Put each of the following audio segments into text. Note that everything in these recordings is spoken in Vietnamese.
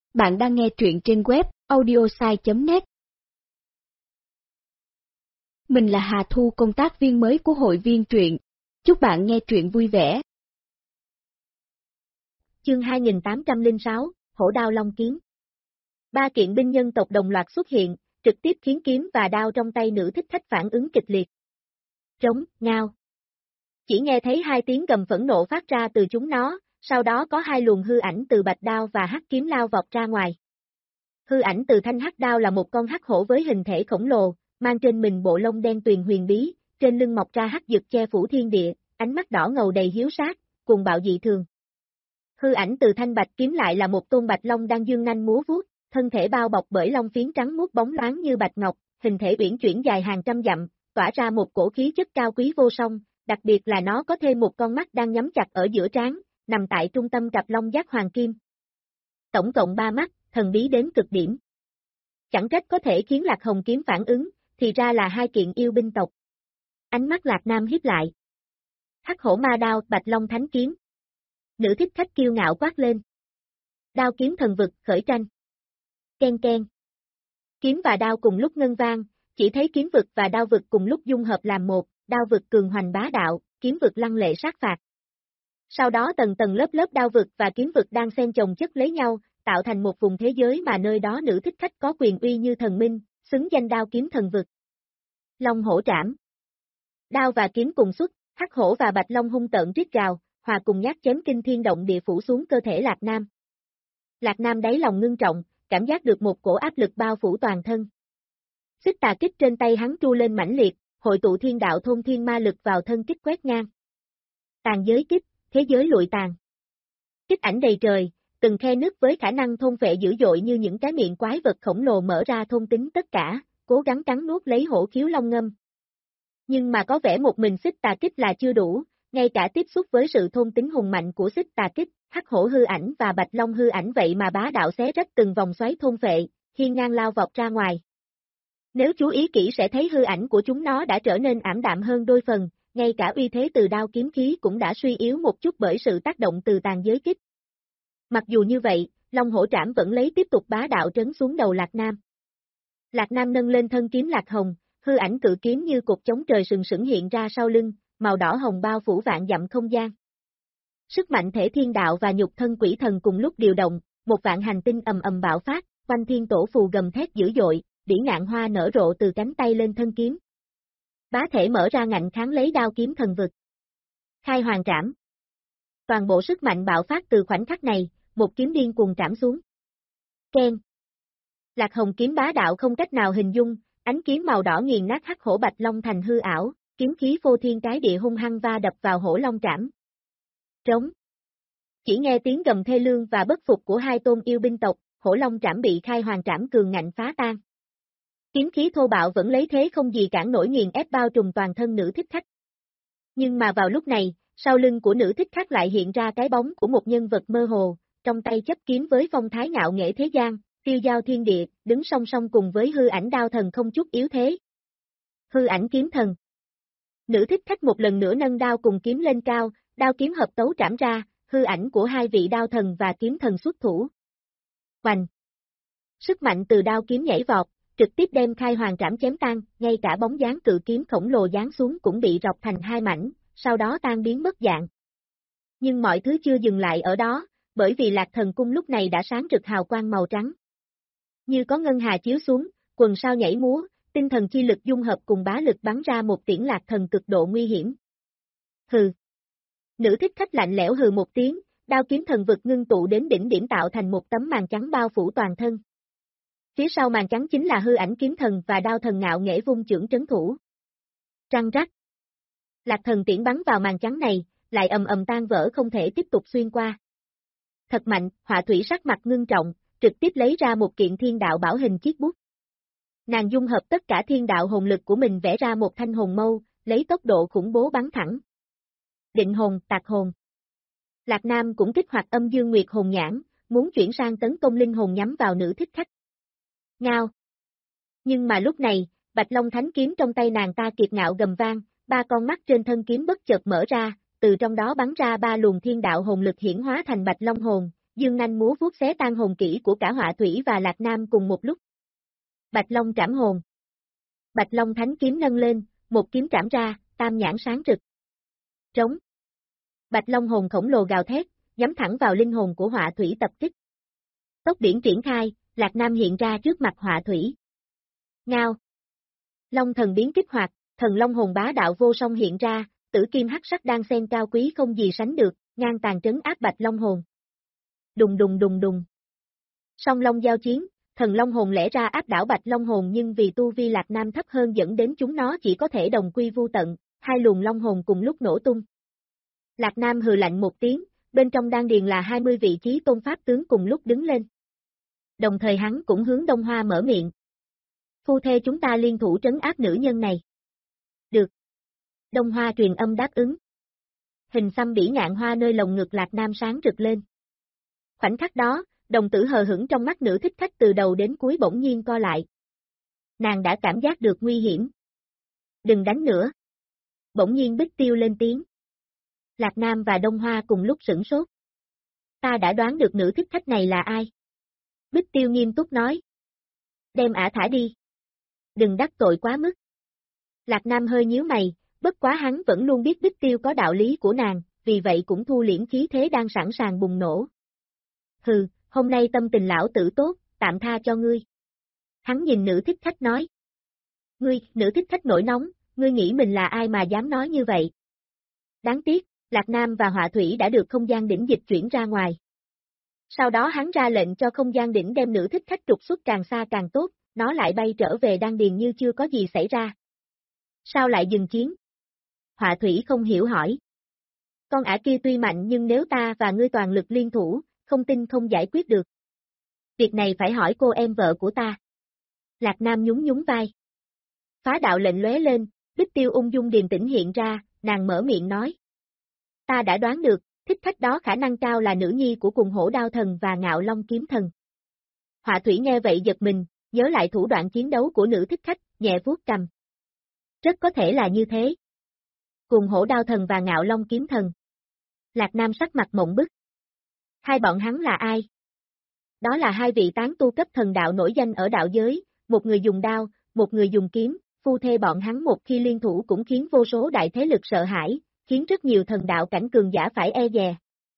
Bạn đang nghe truyện trên web audiosai.net. Mình là Hà Thu, công tác viên mới của hội viên truyện. Chúc bạn nghe truyện vui vẻ. Chương 2806, Hổ đao long kiếm. Ba kiện binh nhân tộc đồng loạt xuất hiện, trực tiếp khiến kiếm và đao trong tay nữ thích khách phản ứng kịch liệt. Trống, ngao. Chỉ nghe thấy hai tiếng gầm phẫn nộ phát ra từ chúng nó, sau đó có hai luồng hư ảnh từ bạch đao và hắc kiếm lao vọt ra ngoài. Hư ảnh từ thanh hắc đao là một con hắc hổ với hình thể khổng lồ, mang trên mình bộ lông đen tuyền huyền bí, trên lưng mọc ra hắc dực che phủ thiên địa, ánh mắt đỏ ngầu đầy hiếu sát, cuồng bạo dị thường. Hư ảnh từ thanh bạch kiếm lại là một tôn bạch long đang dương nanh múa vuốt, thân thể bao bọc bởi lông phiến trắng muốt bóng loáng như bạch ngọc, hình thể uyển chuyển dài hàng trăm dặm, tỏa ra một cổ khí chất cao quý vô song, đặc biệt là nó có thêm một con mắt đang nhắm chặt ở giữa trán, nằm tại trung tâm cặp long giác hoàng kim. Tổng cộng 3 mắt, thần bí đến cực điểm. Chẳng trách có thể khiến Lạc Hồng kiếm phản ứng, thì ra là hai kiện yêu binh tộc. Ánh mắt Lạc Nam hiếp lại. Hắc hổ ma đao, bạch long thánh kiếm. Nữ thích khách kiêu ngạo quát lên. Đao kiếm thần vực, khởi tranh. Ken ken. Kiếm và đao cùng lúc ngân vang, chỉ thấy kiếm vực và đao vực cùng lúc dung hợp làm một, đao vực cường hoành bá đạo, kiếm vực lăng lệ sát phạt. Sau đó tầng tầng lớp lớp đao vực và kiếm vực đang xen chồng chất lấy nhau, tạo thành một vùng thế giới mà nơi đó nữ thích khách có quyền uy như thần minh, xứng danh đao kiếm thần vực. Long hổ trảm. Đao và kiếm cùng xuất, hắc hổ và bạch long hung tợn rít gào, hòa cùng nhát chém kinh thiên động địa phủ xuống cơ thể Lạc Nam. Lạc Nam đáy lòng ngưng trọng, cảm giác được một cổ áp lực bao phủ toàn thân. Xích tà kích trên tay hắn tru lên mãnh liệt, hội tụ thiên đạo thôn thiên ma lực vào thân kích quét ngang. Tàn giới kích, thế giới lụi tàn. Kích ảnh đầy trời, từng khe nứt với khả năng thôn phệ dữ dội như những cái miệng quái vật khổng lồ mở ra thôn tính tất cả, cố gắng cắn nuốt lấy hổ khiếu long ngâm. Nhưng mà có vẻ một mình xích tà kích là chưa đủ, ngay cả tiếp xúc với sự thôn tính hùng mạnh của xích tà kích, hắc hổ hư ảnh và bạch long hư ảnh vậy mà bá đạo xé rách từng vòng xoáy thôn phệ, hiên ngang lao vọt ra ngoài. Nếu chú ý kỹ sẽ thấy hư ảnh của chúng nó đã trở nên ảm đạm hơn đôi phần, ngay cả uy thế từ đao kiếm khí cũng đã suy yếu một chút bởi sự tác động từ tàn giới kích. Mặc dù như vậy, Long hổ trảm vẫn lấy tiếp tục bá đạo trấn xuống đầu Lạc Nam. Lạc Nam nâng lên thân kiếm lạc hồng, hư ảnh cự kiếm như cột chống trời sừng sững hiện ra sau lưng, màu đỏ hồng bao phủ vạn dặm không gian. Sức mạnh thể thiên đạo và nhục thân quỷ thần cùng lúc điều động, một vạn hành tinh ầm ầm bạo phát, quanh thiên tổ phù gầm thét dữ dội, bỉ ngạn hoa nở rộ từ cánh tay lên thân kiếm. Bá thể mở ra ngạnh kháng lấy đao kiếm thần vực. Khai hoàng trảm. Toàn bộ sức mạnh bạo phát từ khoảnh khắc này, một kiếm điên cuồng trảm xuống. Ken. Lạc hồng kiếm bá đạo không cách nào hình dung, ánh kiếm màu đỏ nghiền nát hắc hổ bạch long thành hư ảo, kiếm khí phô thiên cái địa hung hăng va đập vào hổ long trảm. Trống. Chỉ nghe tiếng gầm thê lương và bất phục của hai tôn yêu binh tộc, hổ long trảm bị khai hoàng trảm cường ngạnh phá tan. Kiếm khí thô bạo vẫn lấy thế không gì cản nổi nghiền ép bao trùm toàn thân nữ thích khách. Nhưng mà vào lúc này, sau lưng của nữ thích khách lại hiện ra cái bóng của một nhân vật mơ hồ, trong tay chấp kiếm với phong thái ngạo nghễ thế gian, tiêu giao thiên địa, đứng song song cùng với hư ảnh đao thần không chút yếu thế. Hư ảnh kiếm thần. Nữ thích khách một lần nữa nâng đao cùng kiếm lên cao, đao kiếm hợp tấu trảm ra, hư ảnh của hai vị đao thần và kiếm thần xuất thủ. Hoành. Sức mạnh từ đao kiếm nhảy vọt, trực tiếp đem khai hoàng trảm chém tan, ngay cả bóng dáng cự kiếm khổng lồ giáng xuống cũng bị rọc thành hai mảnh, sau đó tan biến mất dạng. Nhưng mọi thứ chưa dừng lại ở đó, bởi vì Lạc Thần cung lúc này đã sáng rực hào quang màu trắng. Như có ngân hà chiếu xuống, quần sao nhảy múa, tinh thần chi lực dung hợp cùng bá lực bắn ra một tiễn Lạc Thần cực độ nguy hiểm. Hừ. Nữ thích khách lạnh lẽo hừ một tiếng, đao kiếm thần vực ngưng tụ đến đỉnh điểm tạo thành một tấm màn trắng bao phủ toàn thân. Phía sau màn trắng chính là hư ảnh kiếm thần và đao thần ngạo nghễ vung chưởng trấn thủ. Răng rắc. Lạc Thần tiễn bắn vào màn trắng này, lại ầm ầm tan vỡ không thể tiếp tục xuyên qua. Thật mạnh, Họa Thủy sắc mặt ngưng trọng, trực tiếp lấy ra một kiện thiên đạo bảo hình chiếc bút. Nàng dung hợp tất cả thiên đạo hồn lực của mình vẽ ra một thanh hồn mâu, lấy tốc độ khủng bố bắn thẳng. Định hồn, tạc hồn. Lạc Nam cũng kích hoạt âm dương nguyệt hồn nhãn, muốn chuyển sang tấn công linh hồn nhắm vào nữ thích khách. Ngao. Nhưng mà lúc này, Bạch Long thánh kiếm trong tay nàng ta kiệt ngạo gầm vang, ba con mắt trên thân kiếm bất chợt mở ra, từ trong đó bắn ra ba luồng thiên đạo hồn lực hiển hóa thành Bạch Long hồn, dương nanh múa vuốt xé tan hồn kỹ của cả Họa Thủy và Lạc Nam cùng một lúc. Bạch Long trảm hồn. Bạch Long thánh kiếm nâng lên, một kiếm trảm ra, tam nhãn sáng rực. Trống. Bạch Long hồn khổng lồ gào thét, nhắm thẳng vào linh hồn của Họa Thủy tập kích. Tốc điển triển khai, Lạc Nam hiện ra trước mặt Họa Thủy. Ngao. Long thần biến kích hoạt, thần long hồn bá đạo vô song hiện ra, tử kim hắc sắc đan xen cao quý không gì sánh được, ngang tàn trấn áp Bạch Long hồn. Đùng đùng đùng đùng. Song long giao chiến, thần long hồn lẽ ra áp đảo Bạch Long hồn nhưng vì tu vi Lạc Nam thấp hơn dẫn đến chúng nó chỉ có thể đồng quy vu tận, hai luồng long hồn cùng lúc nổ tung. Lạc Nam hừ lạnh một tiếng, bên trong đan điền là 20 vị trí tôn pháp tướng cùng lúc đứng lên. Đồng thời hắn cũng hướng Đông Hoa mở miệng. Phu thê chúng ta liên thủ trấn áp nữ nhân này. Được. Đông Hoa truyền âm đáp ứng. Hình xăm bỉ ngạn hoa nơi lồng ngực Lạc Nam sáng rực lên. Khoảnh khắc đó, đồng tử hờ hững trong mắt nữ thích khách từ đầu đến cuối bỗng nhiên co lại. Nàng đã cảm giác được nguy hiểm. Đừng đánh nữa. Bỗng nhiên Bích Tiêu lên tiếng. Lạc Nam và Đông Hoa cùng lúc sửng sốt. Ta đã đoán được nữ thích khách này là ai. Bích Tiêu nghiêm túc nói. Đem ả thả đi. Đừng đắc tội quá mức. Lạc Nam hơi nhíu mày, bất quá hắn vẫn luôn biết Bích Tiêu có đạo lý của nàng, vì vậy cũng thu liễm khí thế đang sẵn sàng bùng nổ. Hừ, hôm nay tâm tình lão tử tốt, tạm tha cho ngươi. Hắn nhìn nữ thích khách nói. Ngươi, nữ thích khách nổi nóng, ngươi nghĩ mình là ai mà dám nói như vậy? Đáng tiếc, Lạc Nam và Họa Thủy đã được không gian đỉnh dịch chuyển ra ngoài. Sau đó hắn ra lệnh cho không gian đỉnh đem nữ thích khách trục xuất càng xa càng tốt, nó lại bay trở về đan điền như chưa có gì xảy ra. Sao lại dừng chiến? Họa Thủy không hiểu hỏi. Con ả kia tuy mạnh nhưng nếu ta và ngươi toàn lực liên thủ, không tin không giải quyết được. Việc này phải hỏi cô em vợ của ta. Lạc Nam nhún nhún vai. Phá đạo lệnh lóe lên, Bích Tiêu ung dung điềm tĩnh hiện ra, nàng mở miệng nói. Ta đã đoán được, thích khách đó khả năng cao là nữ nhi của cùng hổ đao thần và ngạo long kiếm thần. Họa Thủy nghe vậy giật mình, nhớ lại thủ đoạn chiến đấu của nữ thích khách, nhẹ vuốt cầm. Rất có thể là như thế. Cùng hổ đao thần và ngạo long kiếm thần. Lạc Nam sắc mặt mộng bức. Hai bọn hắn là ai? Đó là hai vị tán tu cấp thần đạo nổi danh ở đạo giới, một người dùng đao, một người dùng kiếm, phu thê bọn hắn một khi liên thủ cũng khiến vô số đại thế lực sợ hãi, khiến rất nhiều thần đạo cảnh cường giả phải e dè.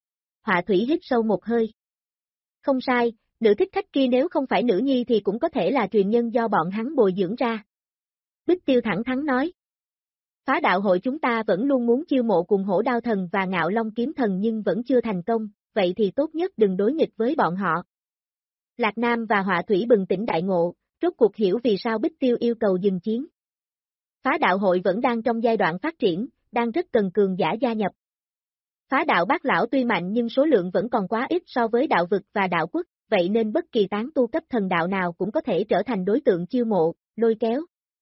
Họa Thủy hít sâu một hơi. Không sai, nữ thích khách kia nếu không phải nữ nhi thì cũng có thể là truyền nhân do bọn hắn bồi dưỡng ra. Bích Tiêu thẳng thắn nói. Phá đạo hội chúng ta vẫn luôn muốn chiêu mộ cùng hổ đao thần và ngạo long kiếm thần nhưng vẫn chưa thành công, vậy thì tốt nhất đừng đối nghịch với bọn họ. Lạc Nam và Họa Thủy bừng tỉnh đại ngộ, rốt cuộc hiểu vì sao Bích Tiêu yêu cầu dừng chiến. Phá đạo hội vẫn đang trong giai đoạn phát triển, đang rất cần cường giả gia nhập. Phá đạo bác lão tuy mạnh nhưng số lượng vẫn còn quá ít so với đạo vực và đạo quốc, vậy nên bất kỳ tán tu cấp thần đạo nào cũng có thể trở thành đối tượng chiêu mộ, lôi kéo.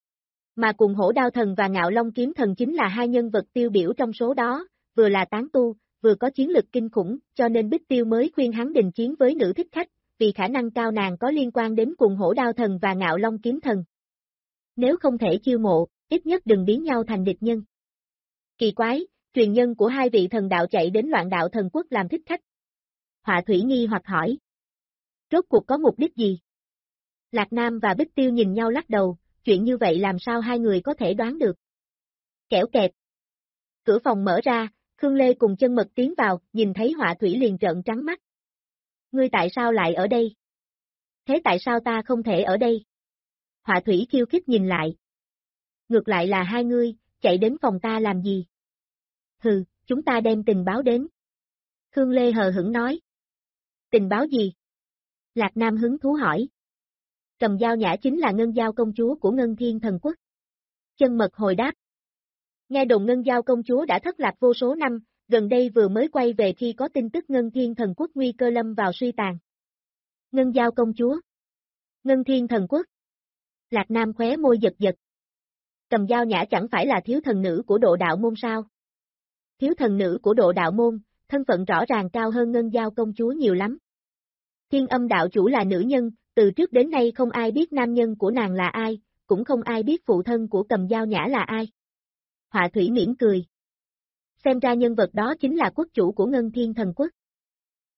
Mà cùng hổ đao thần và ngạo long kiếm thần chính là hai nhân vật tiêu biểu trong số đó, vừa là tán tu, vừa có chiến lực kinh khủng, cho nên Bích Tiêu mới khuyên hắn đình chiến với nữ thích khách, vì khả năng cao nàng có liên quan đến cùng hổ đao thần và ngạo long kiếm thần. Nếu không thể chiêu mộ, ít nhất đừng biến nhau thành địch nhân. Kỳ quái, truyền nhân của hai vị thần đạo chạy đến loạn đạo thần quốc làm thích khách. Họa Thủy nghi hoặc hỏi. Rốt cuộc có mục đích gì? Lạc Nam và Bích Tiêu nhìn nhau lắc đầu, chuyện như vậy làm sao hai người có thể đoán được. Kẻo kẹt. Cửa phòng mở ra, Khương Lê cùng Chân Mật tiến vào, nhìn thấy Họa Thủy liền trợn trắng mắt. Ngươi tại sao lại ở đây? Thế tại sao ta không thể ở đây? Họa Thủy khiêu khích nhìn lại. Ngược lại là hai ngươi, chạy đến phòng ta làm gì? Hừ, chúng ta đem tình báo đến. Khương Lê hờ hững nói. Tình báo gì? Lạc Nam hứng thú hỏi. Cầm Dao Nhã chính là Ngân Dao công chúa của Ngân Thiên Thần Quốc. Chân Mật hồi đáp. Nghe đồn Ngân Dao công chúa đã thất lạc vô số năm, gần đây vừa mới quay về khi có tin tức Ngân Thiên Thần Quốc nguy cơ lâm vào suy tàn. Ngân Dao công chúa. Ngân Thiên Thần Quốc. Lạc Nam khóe môi giật giật. Cầm Dao Nhã chẳng phải là thiếu thần nữ của độ đạo môn sao? Thiếu thần nữ của độ đạo môn, thân phận rõ ràng cao hơn Ngân Dao công chúa nhiều lắm. Thiên Âm đạo chủ là nữ nhân, từ trước đến nay không ai biết nam nhân của nàng là ai, cũng không ai biết phụ thân của Cầm Dao Nhã là ai. Họa Thủy mỉm cười. Xem ra nhân vật đó chính là quốc chủ của Ngân Thiên Thần Quốc.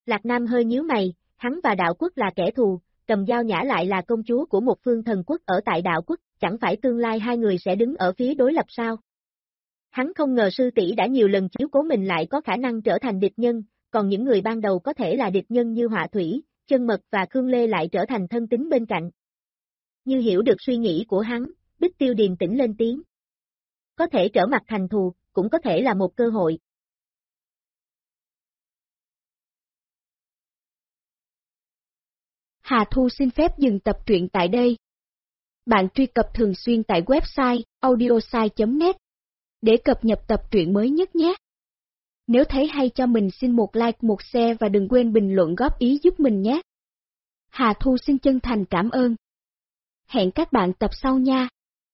Lạc Nam hơi nhíu mày, hắn và đạo quốc là kẻ thù, Cầm Dao Nhã lại là công chúa của một phương thần quốc ở tại đạo quốc, chẳng phải tương lai hai người sẽ đứng ở phía đối lập sao? Hắn không ngờ sư tỷ đã nhiều lần chiếu cố mình lại có khả năng trở thành địch nhân, còn những người ban đầu có thể là địch nhân như Họa Thủy, Chân Mật và Khương Lê lại trở thành thân tín bên cạnh. Như hiểu được suy nghĩ của hắn, Bích Tiêu điềm tĩnh lên tiếng. Có thể trở mặt thành thù, cũng có thể là một cơ hội. Hà Thu xin phép dừng tập truyện tại đây. Bạn truy cập thường xuyên tại website audiosai.net để cập nhật tập truyện mới nhất nhé. Nếu thấy hay cho mình xin một like, một share và đừng quên bình luận góp ý giúp mình nhé. Hà Thu xin chân thành cảm ơn. Hẹn các bạn tập sau nha.